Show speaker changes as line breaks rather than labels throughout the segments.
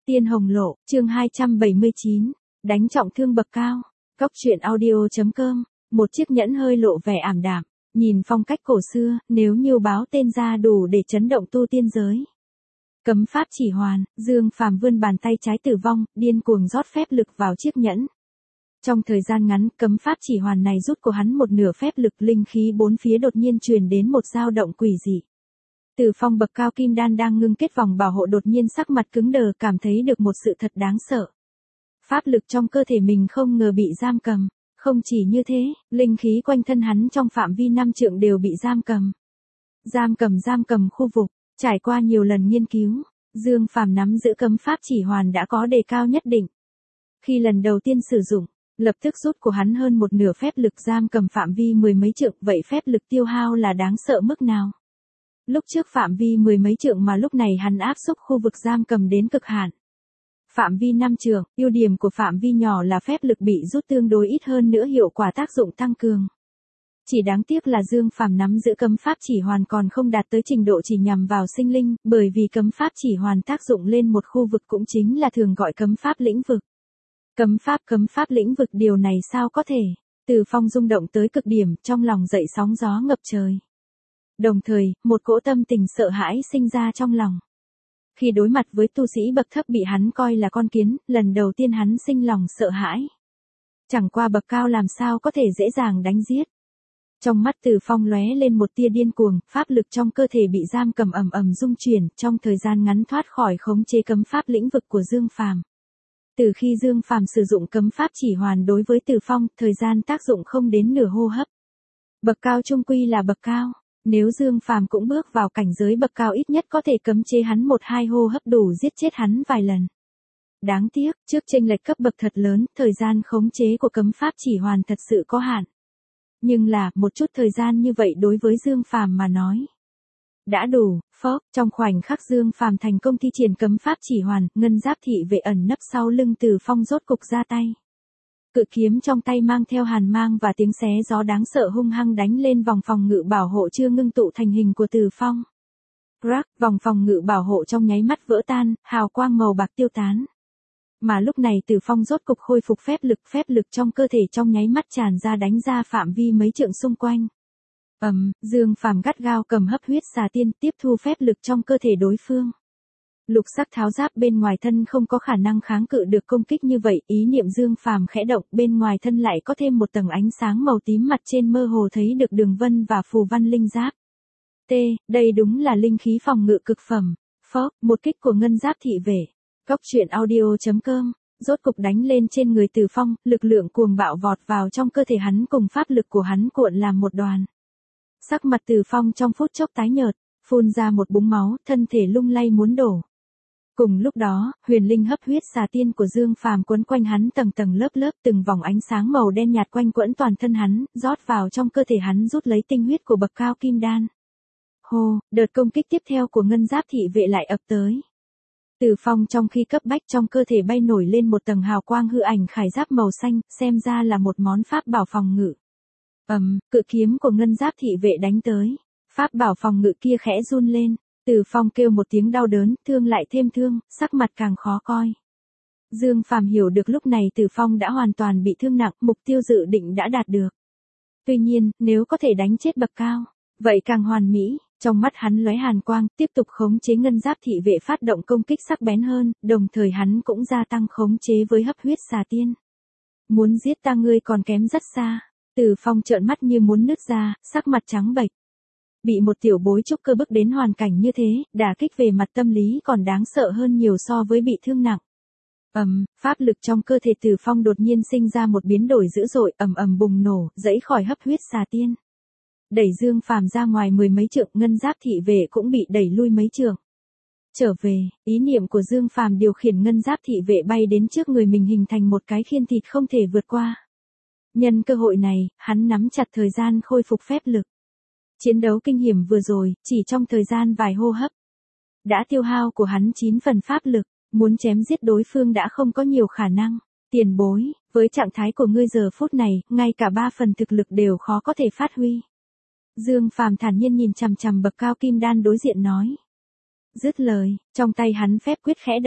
Tiên Hồng Lộ, chương 279, đánh trọng thương bậc cao. Cốc truyện audio.com, một chiếc nhẫn hơi lộ vẻ ảm đạm, nhìn phong cách cổ xưa, nếu như báo tên ra đủ để chấn động tu tiên giới. Cấm pháp chỉ hoàn, Dương Phàm vươn bàn tay trái Tử Vong, điên cuồng rót phép lực vào chiếc nhẫn. Trong thời gian ngắn, cấm pháp chỉ hoàn này rút của hắn một nửa phép lực, linh khí bốn phía đột nhiên truyền đến một dao động quỷ dị. Tử Phong bậc cao kim đan đang ngưng kết vòng bảo hộ đột nhiên sắc mặt cứng đờ, cảm thấy được một sự thật đáng sợ. Pháp lực trong cơ thể mình không ngờ bị giam cầm. Không chỉ như thế, linh khí quanh thân hắn trong phạm vi 5 trượng đều bị giam cầm. Giam cầm khu vực, trải qua nhiều lần nghiên cứu, Dương Phàm nắm giữ cấm pháp chỉ hoàn đã có đề cao nhất định. Khi lần đầu tiên sử dụng, lập tức rút của hắn hơn một nửa phép lực giam cầm phạm vi mười mấy trượng, vậy phép lực tiêu hao là đáng sợ mức nào? Lúc trước phạm vi mười mấy trượng mà lúc này hắn áp xúc khu vực giam cầm đến cực hạn. Phạm vi 5 trượng, ưu điểm của phạm vi nhỏ là phép lực bị rút tương đối ít hơn nữa, hiệu quả tác dụng tăng cường. Chỉ đáng tiếc là Dương Phàm nắm giữ cấm pháp chỉ hoàn còn không đạt tới trình độ chỉ nhằm vào sinh linh, bởi vì cấm pháp chỉ hoàn tác dụng lên một khu vực cũng chính là thường gọi cấm pháp lĩnh vực. Cấm pháp lĩnh vực, điều này sao có thể? Tử Phong rung động tới cực điểm, trong lòng dậy sóng gió ngập trời. Đồng thời, một cỗ tâm tình sợ hãi sinh ra trong lòng. Khi đối mặt với tu sĩ bậc thấp bị hắn coi là con kiến, lần đầu tiên hắn sinh lòng sợ hãi. Chẳng qua bậc cao làm sao có thể dễ dàng đánh giết. Trong mắt Tử Phong lóe lên một tia điên cuồng, pháp lực trong cơ thể bị giam cầm ầm ầm rung chuyển, trong thời gian ngắn thoát khỏi khống chế cấm pháp lĩnh vực của Dương Phàm. Từ khi Dương Phàm sử dụng cấm pháp chỉ hoàn đối với Tử Phong, thời gian tác dụng không đến nửa hô hấp. Bậc cao chung quy là bậc cao. Nếu Dương Phàm cũng bước vào cảnh giới bậc cao, ít nhất có thể cấm chế hắn 1-2 hô hấp đủ giết chết hắn vài lần. Đáng tiếc, trước chênh lệch cấp bậc thật lớn, thời gian khống chế của cấm pháp chỉ hoàn thật sự có hạn. Nhưng là, một chút thời gian như vậy đối với Dương Phàm mà nói đã đủ. Trong khoảnh khắc Dương Phàm thành công thi triển cấm pháp chỉ hoàn, ngân giáp thị vệ ẩn nấp sau lưng Tử Phong rốt cục ra tay. Cự kiếm trong tay mang theo hàn mang và tiếng xé gió đáng sợ hung hăng đánh lên vòng phòng ngự bảo hộ chưa ngưng tụ thành hình của Tử Phong. Vòng phòng ngự bảo hộ trong nháy mắt vỡ tan, hào quang màu bạc tiêu tán. Mà lúc này Tử Phong rốt cục khôi phục phép lực trong cơ thể trong nháy mắt tràn ra đánh ra phạm vi mấy trượng xung quanh. Dương Phàm gắt gao cầm hấp huyết xà tiên tiếp thu phép lực trong cơ thể đối phương. Lục sắc tháo giáp bên ngoài thân không có khả năng kháng cự được công kích như vậy, ý niệm Dương Phàm khẽ động, bên ngoài thân lại có thêm một tầng ánh sáng màu tím, mặt trên mơ hồ thấy được đường vân và phù văn linh giáp. Đây đúng là linh khí phòng ngự cực phẩm. Một kích của ngân giáp thị vệ. Cốc truyện audio.com, rốt cục đánh lên trên người Tử Phong, lực lượng cuồng bạo vọt vào trong cơ thể hắn cùng pháp lực của hắn cuộn làm một đoàn. Sắc mặt Tử Phong trong phút chốc tái nhợt, phun ra một búng máu, thân thể lung lay muốn đổ. Cùng lúc đó, huyền linh hấp huyết xà tiên của Dương Phàm quấn quanh hắn tầng tầng lớp, từng vòng ánh sáng màu đen nhạt quanh quẩn toàn thân hắn, rót vào trong cơ thể hắn rút lấy tinh huyết của bậc cao kim đan. Đợt công kích tiếp theo của ngân giáp thị vệ lại ập tới. Tử Phong trong khi cấp bách trong cơ thể bay nổi lên một tầng hào quang hư ảnh khải giáp màu xanh, xem ra là một món pháp bảo phòng ngự. Cự kiếm của ngân giáp thị vệ đánh tới, pháp bảo phòng ngự kia khẽ run lên. Tử Phong kêu một tiếng đau đớn, thương lại thêm thương, sắc mặt càng khó coi. Dương Phàm hiểu được lúc này Tử Phong đã hoàn toàn bị thương nặng, mục tiêu dự định đã đạt được. Tuy nhiên, nếu có thể đánh chết bậc cao, vậy càng hoàn mỹ. Trong mắt hắn lóe hàn quang, tiếp tục khống chế ngân giáp thị vệ phát động công kích sắc bén hơn, đồng thời hắn cũng gia tăng khống chế với hấp huyết xà tiên. Muốn giết ta ngươi còn kém rất xa. Tử Phong trợn mắt như muốn nứt ra, sắc mặt trắng bệch. Bị một tiểu bối trúc cơ bước đến hoàn cảnh như thế, đả kích về mặt tâm lý còn đáng sợ hơn nhiều so với bị thương nặng. Pháp lực trong cơ thể Tử Phong đột nhiên sinh ra một biến đổi dữ dội, bùng nổ, giãy khỏi hấp huyết xà tiên. Đẩy Dương Phàm ra ngoài mười mấy trượng, ngân giáp thị vệ cũng bị đẩy lui mấy trượng. Trở về, ý niệm của Dương Phàm điều khiển ngân giáp thị vệ bay đến trước người mình hình thành một cái khiên thịt không thể vượt qua. Nhân cơ hội này, hắn nắm chặt thời gian khôi phục phép lực. Chiến đấu kinh hiểm vừa rồi, chỉ trong thời gian vài hô hấp, đã tiêu hao của hắn 9 phần pháp lực, muốn chém giết đối phương đã không có nhiều khả năng. Tiền bối, với trạng thái của ngươi giờ phút này, ngay cả 3 phần thực lực đều khó có thể phát huy. Dương Phàm thản nhiên nhìn chằm chằm bậc cao kim đan đối diện nói. Dứt lời, trong tay hắn phép quyết khẽ động,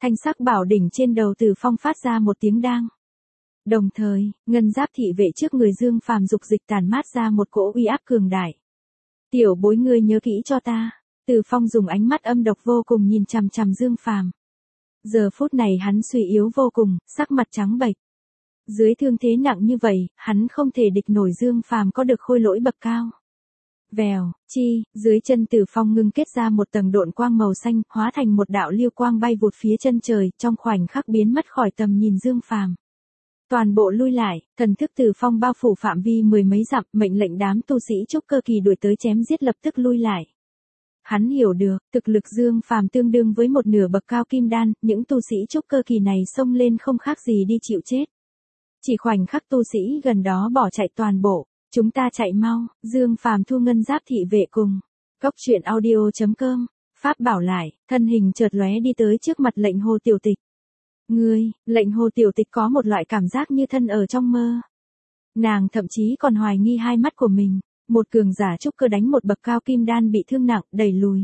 Thanh sắc bảo đỉnh trên đầu Từ Phong phát ra một tiếng đang. Đồng thời, ngân giáp thị vệ trước người Dương Phàm dục dịch tản mát ra một cỗ uy áp cường đại. Tiểu bối ngươi nhớ kỹ cho ta. Từ Phong dùng ánh mắt âm độc vô cùng nhìn chằm chằm Dương Phàm. Giờ phút này hắn suy yếu vô cùng, sắc mặt trắng bệch. Dưới thương thế nặng như vậy, hắn không thể địch nổi Dương Phàm có được khôi lỗi bậc cao. Vèo, dưới chân Từ Phong ngưng kết ra một tầng độn quang màu xanh, hóa thành một đạo lưu quang bay vụt phía chân trời, trong khoảnh khắc biến mất khỏi tầm nhìn Dương Phàm. Toàn bộ lui lại, thần thức Từ Phong bao phủ phạm vi mười mấy dặm, mệnh lệnh đám tu sĩ trúc cơ kỳ đuổi tới chém giết lập tức lui lại. Hắn hiểu được, thực lực Dương Phàm tương đương với một nửa bậc cao kim đan, những tu sĩ trúc cơ kỳ này xông lên không khác gì đi chịu chết. Chỉ khoảnh khắc tu sĩ gần đó bỏ chạy toàn bộ, chúng ta chạy mau, Dương Phàm thu ngân giáp thị vệ cùng. Cốc truyện audio.com, Pháp bảo lại, thân hình chợt lóe đi tới trước mặt lệnh Hồ Tiểu Tịch. Lệnh Hồ Tiểu Tịch có một loại cảm giác như thân ở trong mơ. Nàng thậm chí còn hoài nghi hai mắt của mình, một cường giả trúc cơ đánh một bậc cao kim đan bị thương nặng, đẩy lùi.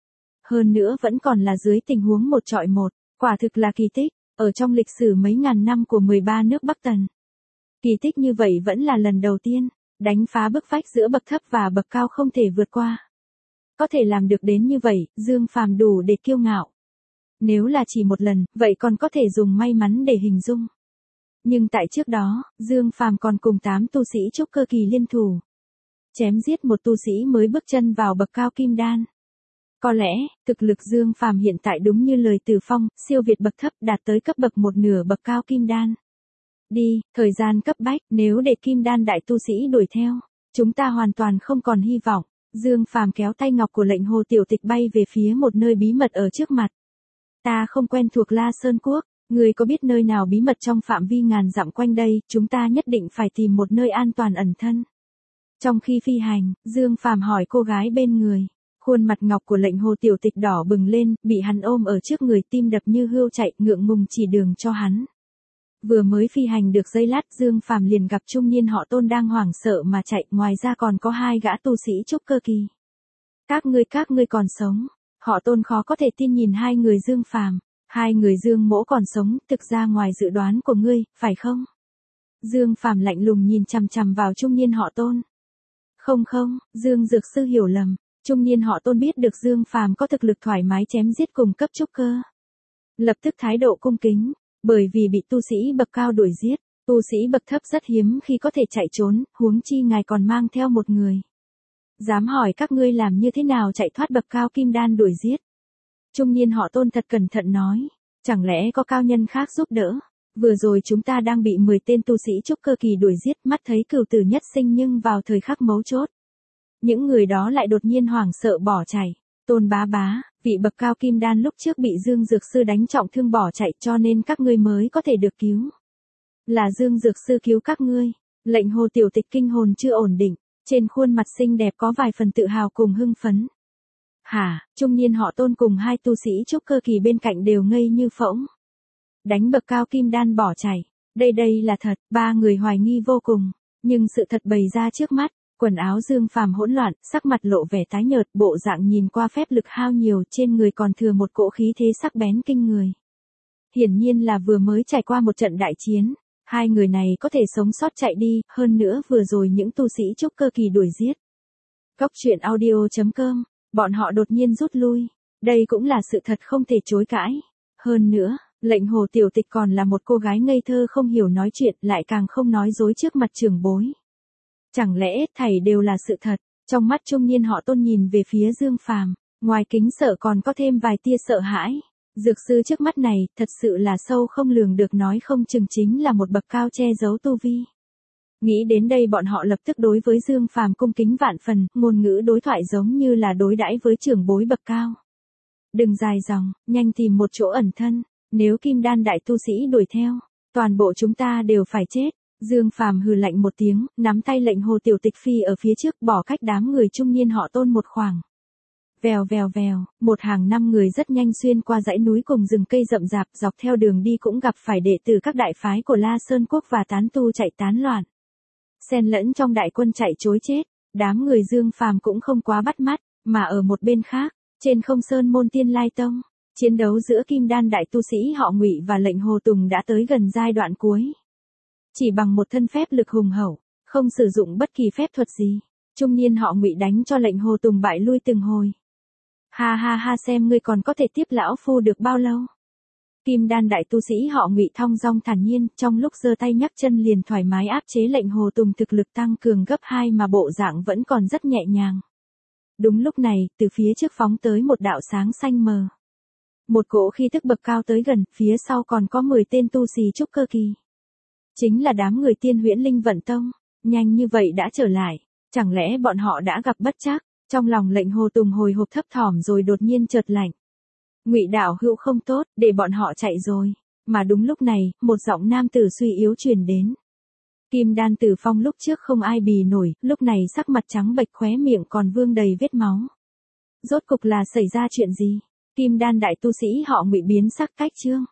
Hơn nữa vẫn còn là dưới tình huống một trọi một, quả thực là kỳ tích, ở trong lịch sử mấy ngàn năm của 13 nước Bắc Tần. Kỳ tích như vậy vẫn là lần đầu tiên, đánh phá bức vách giữa bậc thấp và bậc cao không thể vượt qua. Có thể làm được đến như vậy, Dương Phàm đủ để kiêu ngạo. Nếu là chỉ một lần, vậy còn có thể dùng may mắn để hình dung. Nhưng tại trước đó, Dương Phàm còn cùng 8 tu sĩ trúc cơ kỳ liên thủ. Chém giết một tu sĩ mới bước chân vào bậc cao kim đan. Có lẽ, thực lực Dương Phàm hiện tại đúng như lời Từ Phong, siêu việt bậc thấp đạt tới cấp bậc một nửa bậc cao kim đan. Đi, thời gian cấp bách, nếu để kim đan đại tu sĩ đuổi theo, chúng ta hoàn toàn không còn hy vọng. Dương Phàm kéo tay ngọc của lệnh Hồ Tiểu Tịch bay về phía một nơi bí mật ở trước mặt. Ta không quen thuộc La Sơn Quốc, người có biết nơi nào bí mật trong phạm vi ngàn dặm quanh đây, chúng ta nhất định phải tìm một nơi an toàn ẩn thân. Trong khi phi hành, Dương Phàm hỏi cô gái bên người, khuôn mặt ngọc của lệnh Hồ Tiểu Tịch đỏ bừng lên, bị hắn ôm ở trước người tim đập như hươu chạy, ngượng ngùng chỉ đường cho hắn. Vừa mới phi hành được giây lát Dương Phàm liền gặp trung niên họ Tôn đang hoảng sợ mà chạy, ngoài ra còn có 2 gã tu sĩ trúc cơ kỳ. Các ngươi còn sống. Họ Tôn khó có thể tin nhìn 2 người Dương Phàm, 2 người Dương Mỗ còn sống, thực ra ngoài dự đoán của ngươi, phải không? Dương Phàm lạnh lùng nhìn chằm chằm vào trung niên họ Tôn. Không, Dương Dược Sư hiểu lầm, trung niên họ Tôn biết được Dương Phàm có thực lực thoải mái chém giết cùng cấp trúc cơ. Lập tức thái độ cung kính, bởi vì bị tu sĩ bậc cao đuổi giết, tu sĩ bậc thấp rất hiếm khi có thể chạy trốn, huống chi ngài còn mang theo một người. Dám hỏi các ngươi làm như thế nào chạy thoát bậc cao kim đan đuổi giết? Trung niên họ Tôn thật cẩn thận nói, chẳng lẽ có cao nhân khác giúp đỡ? Vừa rồi chúng ta đang bị 10 tên tu sĩ trúc cơ kỳ đuổi giết, mắt thấy cửu tử nhất sinh nhưng vào thời khắc mấu chốt. Những người đó lại đột nhiên hoảng sợ bỏ chạy. Tôn bá, vị bậc cao kim đan lúc trước bị Dương Dược Sư đánh trọng thương bỏ chạy cho nên các ngươi mới có thể được cứu. Là Dương Dược Sư cứu các ngươi. Lệnh Hồ Tiểu Tịch kinh hồn chưa ổn định, trên khuôn mặt xinh đẹp có vài phần tự hào cùng hưng phấn. Hả, trung niên họ Tôn cùng 2 tu sĩ trúc cơ kỳ bên cạnh đều ngây như phỗng. Đánh bậc cao kim đan bỏ chạy, đây là thật, 3 người hoài nghi vô cùng, nhưng sự thật bày ra trước mắt. Quần áo Dương Phàm hỗn loạn, sắc mặt lộ vẻ tái nhợt, bộ dạng nhìn qua phép lực hao nhiều, trên người còn thừa một cỗ khí thế sắc bén kinh người. Hiển nhiên là vừa mới trải qua một trận đại chiến, 2 người này có thể sống sót chạy đi, hơn nữa vừa rồi những tu sĩ trúc cơ kỳ đuổi giết. Cốc truyện audio.com, bọn họ đột nhiên rút lui, đây cũng là sự thật không thể chối cãi. Hơn nữa, lệnh Hồ Tiểu Tịch còn là một cô gái ngây thơ không hiểu nói chuyện, lại càng không nói dối trước mặt trưởng bối. Chẳng lẽ thảy đều là sự thật? Trong mắt trung niên họ Tôn nhìn về phía Dương Phàm, ngoài kính sợ còn có thêm vài tia sợ hãi. Dược sư trước mắt này, thật sự là sâu không lường được, nói không chừng chính là một bậc cao che giấu tu vi. Nghĩ đến đây bọn họ lập tức đối với Dương Phàm cung kính vạn phần, ngôn ngữ đối thoại giống như là đối đãi với trưởng bối bậc cao. Đừng dài dòng, nhanh tìm một chỗ ẩn thân, nếu kim đan đại tu sĩ đuổi theo, toàn bộ chúng ta đều phải chết. Dương Phàm hừ lạnh một tiếng, nắm tay lệnh Hồ Tiểu Tịch phi ở phía trước, bỏ cách đám người trung niên họ Tôn một khoảng. Vèo, một hàng 5 người rất nhanh xuyên qua dãy núi cùng rừng cây rậm rạp, dọc theo đường đi cũng gặp phải đệ tử các đại phái của La Sơn Quốc và tán tu chạy tán loạn. Xen lẫn trong đại quân chạy trối chết, đám người Dương Phàm cũng không quá bắt mắt, mà ở một bên khác, trên không Sơn Môn Tiên Lai Tông, Chiến đấu giữa kim đan đại tu sĩ họ Ngụy và lệnh Hồ Tùng đã tới gần giai đoạn cuối. Chỉ bằng một thân phép lực hùng hậu, không sử dụng bất kỳ phép thuật gì, trung niên họ Ngụy đánh cho lệnh Hồ Tùng bại lui từng hồi. Ha ha ha, xem ngươi còn có thể tiếp lão phu được bao lâu. Kim đan đại tu sĩ họ Ngụy thong dong thản nhiên, trong lúc giơ tay nhấc chân liền thoải mái áp chế lệnh Hồ Tùng thực lực tăng cường gấp 2 mà bộ dạng vẫn còn rất nhẹ nhàng. Đúng lúc này, từ phía trước phóng tới một đạo sáng xanh mờ. Một cỗ khí tức bậc cao tới gần, phía sau còn có 10 tên tu sĩ trúc cơ kỳ. Chính là đám người Tiên Huyễn Linh Vận Tông, nhanh như vậy đã trở lại, chẳng lẽ bọn họ đã gặp bất trắc? Trong lòng lệnh Hồ Tùng hồi hộp thấp thỏm rồi đột nhiên chợt lạnh. Ngụy đạo hữu không tốt, để bọn họ chạy rồi. Mà đúng lúc này, một giọng nam tử suy yếu truyền đến. Kim đan Tử Phong lúc trước không ai bì nổi, lúc này sắc mặt trắng bệch, khóe miệng còn vương đầy vết máu. Rốt cục là xảy ra chuyện gì? Kim đan đại tu sĩ họ Ngụy biến sắc cách trương.